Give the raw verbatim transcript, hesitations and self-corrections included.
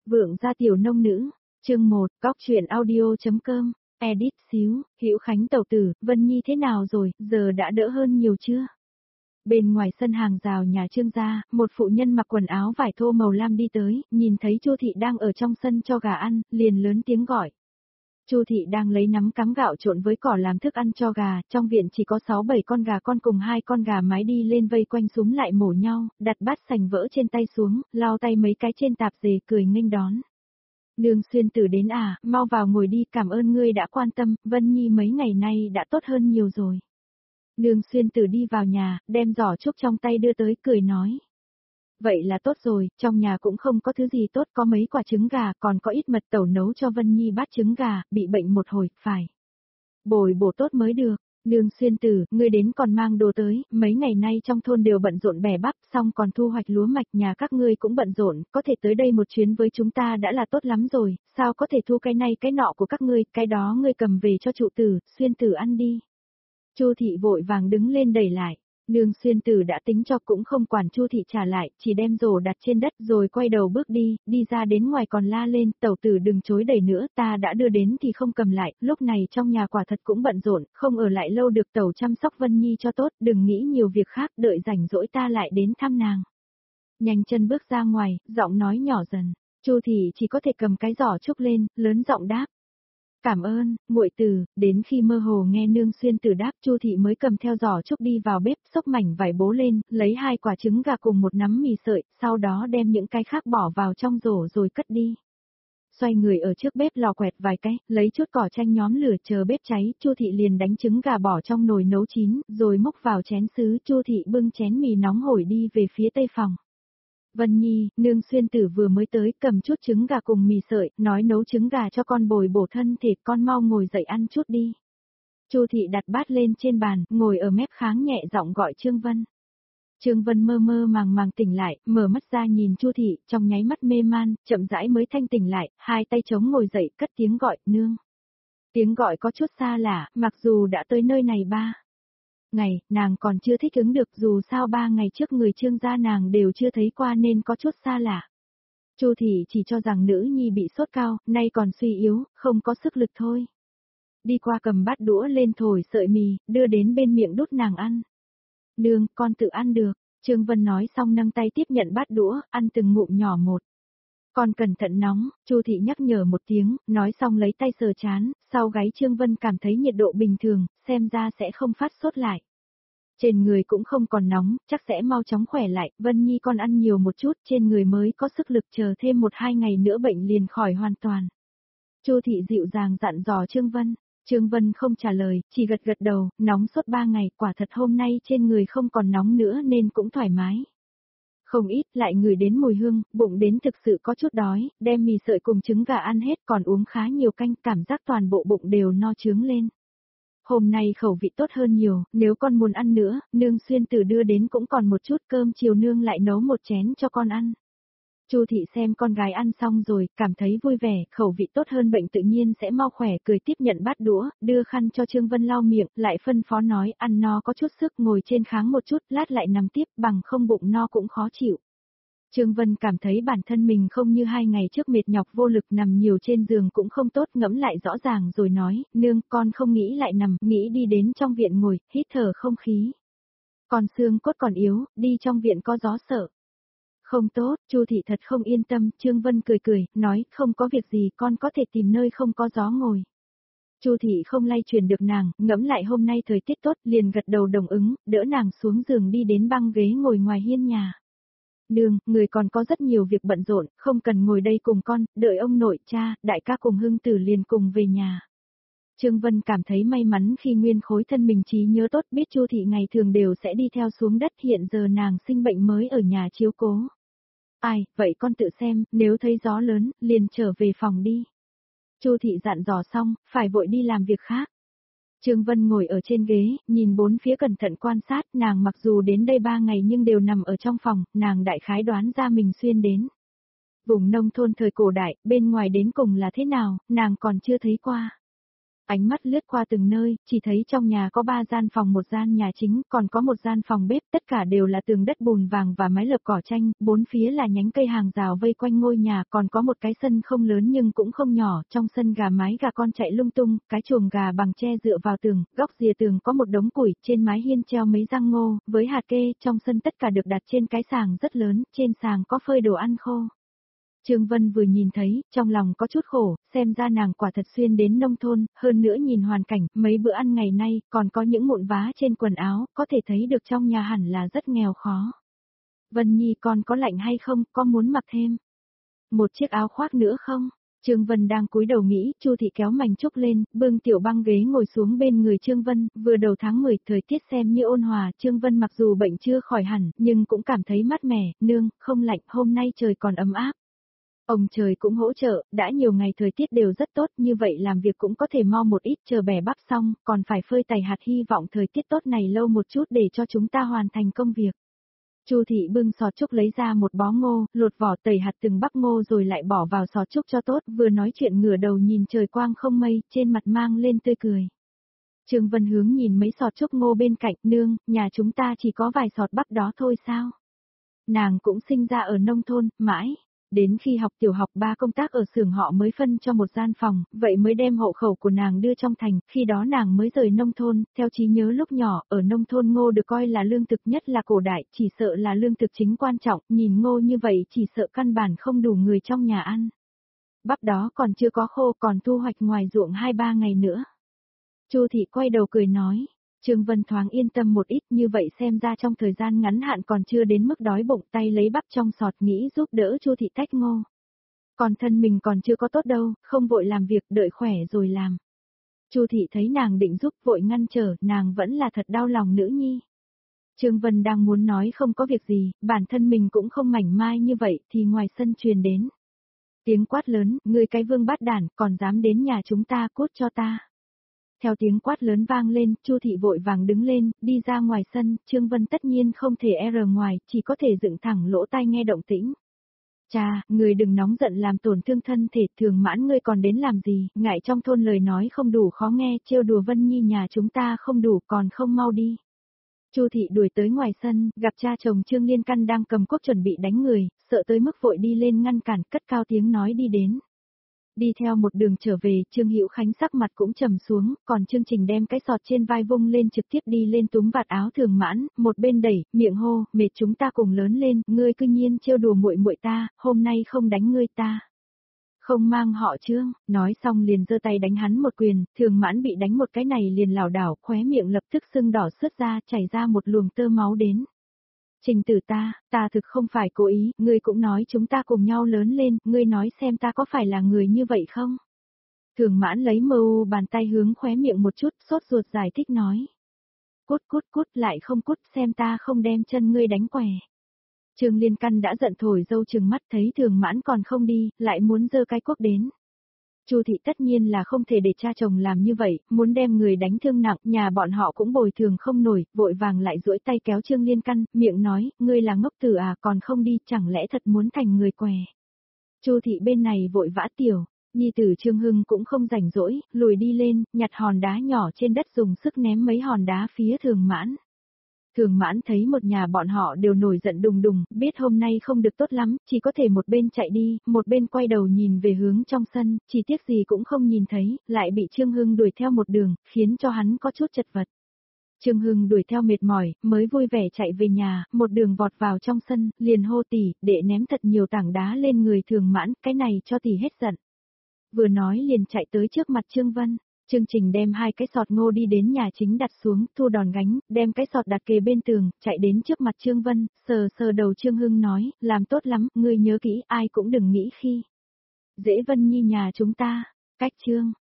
Vượng gia tiểu nông nữ, chương một, góc truyện audio.com, edit xíu, Hữu Khánh tẩu tử, Vân Nhi thế nào rồi, giờ đã đỡ hơn nhiều chưa? Bên ngoài sân hàng rào nhà Trương gia, một phụ nhân mặc quần áo vải thô màu lam đi tới, nhìn thấy Chu thị đang ở trong sân cho gà ăn, liền lớn tiếng gọi. Chu thị đang lấy nắm cắm gạo trộn với cỏ làm thức ăn cho gà, trong viện chỉ có sáu bảy con gà con cùng hai con gà mái đi lên vây quanh súm lại mổ nhau, đặt bát sành vỡ trên tay xuống, lau tay mấy cái trên tạp dề cười nghênh đón. Nương Xuyên Tử đến à, mau vào ngồi đi, cảm ơn ngươi đã quan tâm, Vân Nhi mấy ngày nay đã tốt hơn nhiều rồi. Nương Xuyên Tử đi vào nhà, đem giỏ trúc trong tay đưa tới, cười nói. Vậy là tốt rồi, trong nhà cũng không có thứ gì tốt, có mấy quả trứng gà, còn có ít mật tẩu nấu cho Vân Nhi bát trứng gà, bị bệnh một hồi, phải bồi bổ tốt mới được. Nương Xuyên Tử, ngươi đến còn mang đồ tới, mấy ngày nay trong thôn đều bận rộn bẻ bắp, xong còn thu hoạch lúa mạch, nhà các ngươi cũng bận rộn, có thể tới đây một chuyến với chúng ta đã là tốt lắm rồi, sao có thể thu cái này cái nọ của các ngươi, cái đó ngươi cầm về cho trụ tử, Xuyên Tử ăn đi. Chu thị vội vàng đứng lên đẩy lại. Nương Xuyên Tử đã tính cho cũng không quản Chu thị trả lại, chỉ đem rổ đặt trên đất rồi quay đầu bước đi, đi ra đến ngoài còn la lên, tẩu tử đừng chối đẩy nữa, ta đã đưa đến thì không cầm lại, lúc này trong nhà quả thật cũng bận rộn, không ở lại lâu được, tẩu chăm sóc Vân Nhi cho tốt, đừng nghĩ nhiều việc khác, đợi rảnh rỗi ta lại đến thăm nàng. Nhanh chân bước ra ngoài, giọng nói nhỏ dần, Chu thị chỉ có thể cầm cái giỏ trúc lên, lớn giọng đáp. Cảm ơn, muội tử, đến khi mơ hồ nghe Nương Xuyên Tử đáp, Chu thị mới cầm theo giỏ trúc đi vào bếp, xốc mảnh vải bố lên, lấy hai quả trứng gà cùng một nắm mì sợi, sau đó đem những cái khác bỏ vào trong rổ rồi cất đi. Xoay người ở trước bếp lò quẹt vài cái, lấy chút cỏ chanh nhóm lửa chờ bếp cháy, Chu thị liền đánh trứng gà bỏ trong nồi nấu chín, rồi múc vào chén sứ, Chu thị bưng chén mì nóng hổi đi về phía tây phòng. Vân Nhi, Nương Xuyên Tử vừa mới tới, cầm chút trứng gà cùng mì sợi, nói nấu trứng gà cho con bồi bổ thân thể, con mau ngồi dậy ăn chút đi. Chu thị đặt bát lên trên bàn, ngồi ở mép kháng nhẹ giọng gọi Trương Vân. Trương Vân mơ mơ màng màng tỉnh lại, mở mắt ra nhìn Chu thị, trong nháy mắt mê man, chậm rãi mới thanh tỉnh lại, hai tay chống ngồi dậy, cất tiếng gọi, nương. Tiếng gọi có chút xa lạ, mặc dù đã tới nơi này ba ngày, nàng còn chưa thích ứng được, dù sao ba ngày trước người Trương gia nàng đều chưa thấy qua nên có chút xa lạ. Chu thị chỉ cho rằng nữ nhi bị sốt cao, nay còn suy yếu, không có sức lực thôi. Đi qua cầm bát đũa lên thổi sợi mì, đưa đến bên miệng đút nàng ăn. Nương, con tự ăn được, Trương Vân nói xong nâng tay tiếp nhận bát đũa, ăn từng ngụm nhỏ một. Con cẩn thận nóng, Chu thị nhắc nhở một tiếng, nói xong lấy tay sờ chán, sau gáy Trương Vân cảm thấy nhiệt độ bình thường, xem ra sẽ không phát sốt lại. Trên người cũng không còn nóng, chắc sẽ mau chóng khỏe lại, Vân Nhi con ăn nhiều một chút, trên người mới có sức lực, chờ thêm một hai ngày nữa bệnh liền khỏi hoàn toàn. Chu thị dịu dàng dặn dò Trương Vân, Trương Vân không trả lời, chỉ gật gật đầu, nóng sốt ba ngày, quả thật hôm nay trên người không còn nóng nữa nên cũng thoải mái. Không ít, lại ngửi đến mùi hương, bụng đến thực sự có chút đói, đem mì sợi cùng trứng gà ăn hết, còn uống khá nhiều canh, cảm giác toàn bộ bụng đều no trướng lên. Hôm nay khẩu vị tốt hơn nhiều, nếu con muốn ăn nữa, Nương Xuyên Tử đưa đến cũng còn một chút, cơm chiều nương lại nấu một chén cho con ăn. Chu thị xem con gái ăn xong rồi, cảm thấy vui vẻ, khẩu vị tốt hơn bệnh tự nhiên sẽ mau khỏe, cười tiếp nhận bát đũa, đưa khăn cho Trương Vân lau miệng, lại phân phó nói, ăn no có chút sức, ngồi trên kháng một chút, lát lại nằm tiếp, bằng không bụng no cũng khó chịu. Trương Vân cảm thấy bản thân mình không như hai ngày trước mệt nhọc vô lực, nằm nhiều trên giường cũng không tốt, ngẫm lại rõ ràng rồi nói, nương, con không nghĩ lại nằm, nghĩ đi đến trong viện ngồi, hít thở không khí. Còn xương cốt còn yếu, đi trong viện có gió sợ. Không tốt, Chu thị thật không yên tâm, Trương Vân cười cười, nói, không có việc gì, con có thể tìm nơi không có gió ngồi. Chu thị không lay chuyển được nàng, ngẫm lại hôm nay thời tiết tốt, liền gật đầu đồng ứng, đỡ nàng xuống giường đi đến băng ghế ngồi ngoài hiên nhà. Nương, người còn có rất nhiều việc bận rộn, không cần ngồi đây cùng con, đợi ông nội, cha, đại ca cùng Hưng Tử liền cùng về nhà. Trương Vân cảm thấy may mắn khi nguyên khối thân mình trí nhớ tốt, biết Chu thị ngày thường đều sẽ đi theo xuống đất, hiện giờ nàng sinh bệnh mới ở nhà chiếu cố. Ai, vậy con tự xem, nếu thấy gió lớn, liền trở về phòng đi. Chu thị dặn dò xong, phải vội đi làm việc khác. Trương Vân ngồi ở trên ghế, nhìn bốn phía cẩn thận quan sát, nàng mặc dù đến đây ba ngày nhưng đều nằm ở trong phòng, nàng đại khái đoán ra mình xuyên đến. Vùng nông thôn thời cổ đại, bên ngoài đến cùng là thế nào, nàng còn chưa thấy qua. Ánh mắt lướt qua từng nơi, chỉ thấy trong nhà có ba gian phòng, một gian nhà chính, còn có một gian phòng bếp, tất cả đều là tường đất bùn vàng và mái lợp cỏ tranh, bốn phía là nhánh cây hàng rào vây quanh ngôi nhà, còn có một cái sân không lớn nhưng cũng không nhỏ, trong sân gà mái gà con chạy lung tung, cái chuồng gà bằng tre dựa vào tường, góc rìa tường có một đống củi, trên mái hiên treo mấy rang ngô, với hạt kê, trong sân tất cả được đặt trên cái sàng rất lớn, trên sàng có phơi đồ ăn khô. Trương Vân vừa nhìn thấy, trong lòng có chút khổ, xem ra nàng quả thật xuyên đến nông thôn, hơn nữa nhìn hoàn cảnh, mấy bữa ăn ngày nay, còn có những mụn vá trên quần áo, có thể thấy được trong nhà hẳn là rất nghèo khó. Vân Nhi con có lạnh hay không, có muốn mặc thêm một chiếc áo khoác nữa không? Trương Vân đang cúi đầu nghĩ, Chu thị kéo mành trúc lên, bưng tiểu băng ghế ngồi xuống bên người Trương Vân, vừa đầu tháng mười, thời tiết xem như ôn hòa, Trương Vân mặc dù bệnh chưa khỏi hẳn, nhưng cũng cảm thấy mát mẻ, nương, không lạnh, hôm nay trời còn ấm áp. Ông trời cũng hỗ trợ, đã nhiều ngày thời tiết đều rất tốt, như vậy làm việc cũng có thể mau một ít, chờ bẻ bắp xong, còn phải phơi tày hạt, hy vọng thời tiết tốt này lâu một chút để cho chúng ta hoàn thành công việc. Chu thị bưng sọt trúc lấy ra một bó ngô, lột vỏ tẩy hạt từng bắp ngô rồi lại bỏ vào sọt trúc cho tốt, vừa nói chuyện ngửa đầu nhìn trời quang không mây, trên mặt mang lên tươi cười. Trương Vân hướng nhìn mấy sọt trúc ngô bên cạnh, nương, nhà chúng ta chỉ có vài sọt bắp đó thôi sao? Nàng cũng sinh ra ở nông thôn, mãi. Đến khi học tiểu học ba công tác ở xưởng họ mới phân cho một gian phòng, vậy mới đem hộ khẩu của nàng đưa trong thành, khi đó nàng mới rời nông thôn, theo trí nhớ lúc nhỏ, ở nông thôn ngô được coi là lương thực nhất là cổ đại, chỉ sợ là lương thực chính quan trọng, nhìn ngô như vậy chỉ sợ căn bản không đủ người trong nhà ăn. Bắp đó còn chưa có khô còn thu hoạch ngoài ruộng hai ba ngày nữa. Chu thị quay đầu cười nói. Trương Vân thoáng yên tâm một ít, như vậy xem ra trong thời gian ngắn hạn còn chưa đến mức đói bụng, tay lấy bắp trong sọt nghĩ giúp đỡ Chu thị tách ngô. Còn thân mình còn chưa có tốt đâu, không vội làm việc, đợi khỏe rồi làm. Chu thị thấy nàng định giúp vội ngăn trở, nàng vẫn là thật đau lòng nữ nhi. Trương Vân đang muốn nói không có việc gì, bản thân mình cũng không mảnh mai như vậy, thì ngoài sân truyền đến. Tiếng quát lớn, ngươi cái vương bát đản, còn dám đến nhà chúng ta, cút cho ta. Theo tiếng quát lớn vang lên, Chu thị vội vàng đứng lên, đi ra ngoài sân, Trương Vân tất nhiên không thể e rờ ngoài, chỉ có thể dựng thẳng lỗ tai nghe động tĩnh. Cha, người đừng nóng giận làm tổn thương thân thể, Thường Mãn ngươi còn đến làm gì, ngại trong thôn lời nói không đủ khó nghe, trêu đùa Vân Nhi nhà chúng ta không đủ, còn không mau đi. Chu thị đuổi tới ngoài sân, gặp cha chồng Trương Liên Căn đang cầm cuốc chuẩn bị đánh người, sợ tới mức vội đi lên ngăn cản, cất cao tiếng nói đi đến. Đi theo một đường trở về, Trương Hữu Khánh sắc mặt cũng trầm xuống, còn Trương Trình đem cái sọt trên vai vung lên trực tiếp đi lên túm vạt áo Thường Mãn, một bên đẩy, miệng hô, mệt chúng ta cùng lớn lên, ngươi cư nhiên trêu đùa muội muội ta, hôm nay không đánh ngươi ta. Không mang họ Trương, nói xong liền giơ tay đánh hắn một quyền, Thường Mãn bị đánh một cái này liền lảo đảo, khóe miệng lập tức sưng đỏ sướt ra, chảy ra một luồng tơ máu đến. Trình tử ta, ta thực không phải cố ý, ngươi cũng nói chúng ta cùng nhau lớn lên, ngươi nói xem ta có phải là người như vậy không? Thường Mãn lấy mờ u bàn tay hướng khóe miệng một chút, sốt ruột giải thích nói. Cút cút cút lại không cút, xem ta không đem chân ngươi đánh què. Trương Liên Căn đã giận thổi dâu trừng mắt, thấy Thường Mãn còn không đi, lại muốn giơ cái cuốc đến. Chu thị tất nhiên là không thể để cha chồng làm như vậy, muốn đem người đánh thương nặng, nhà bọn họ cũng bồi thường không nổi, vội vàng lại duỗi tay kéo Trương Liên Căn, miệng nói, ngươi là ngốc tử à, còn không đi, chẳng lẽ thật muốn thành người què. Chu thị bên này vội vã tiểu, nhi tử Trương Hưng cũng không rảnh rỗi, lùi đi lên, nhặt hòn đá nhỏ trên đất dùng sức ném mấy hòn đá phía Thường Mãn. Thường Mãn thấy một nhà bọn họ đều nổi giận đùng đùng, biết hôm nay không được tốt lắm, chỉ có thể một bên chạy đi, một bên quay đầu nhìn về hướng trong sân, chỉ tiếc gì cũng không nhìn thấy, lại bị Trương Hưng đuổi theo một đường, khiến cho hắn có chút chật vật. Trương Hưng đuổi theo mệt mỏi, mới vui vẻ chạy về nhà, một đường vọt vào trong sân, liền hô tỷ, để ném thật nhiều tảng đá lên người Thường Mãn, cái này cho tỷ hết giận. Vừa nói liền chạy tới trước mặt Trương Vân. Trương Trình đem hai cái sọt ngô đi đến nhà chính đặt xuống, thu đòn gánh, đem cái sọt đặt kề bên tường, chạy đến trước mặt Trương Vân, sờ sờ đầu Trương Hưng nói, làm tốt lắm, ngươi nhớ kỹ, ai cũng đừng nghĩ khi. Dễ Vân Nhi nhà chúng ta, cách Trương.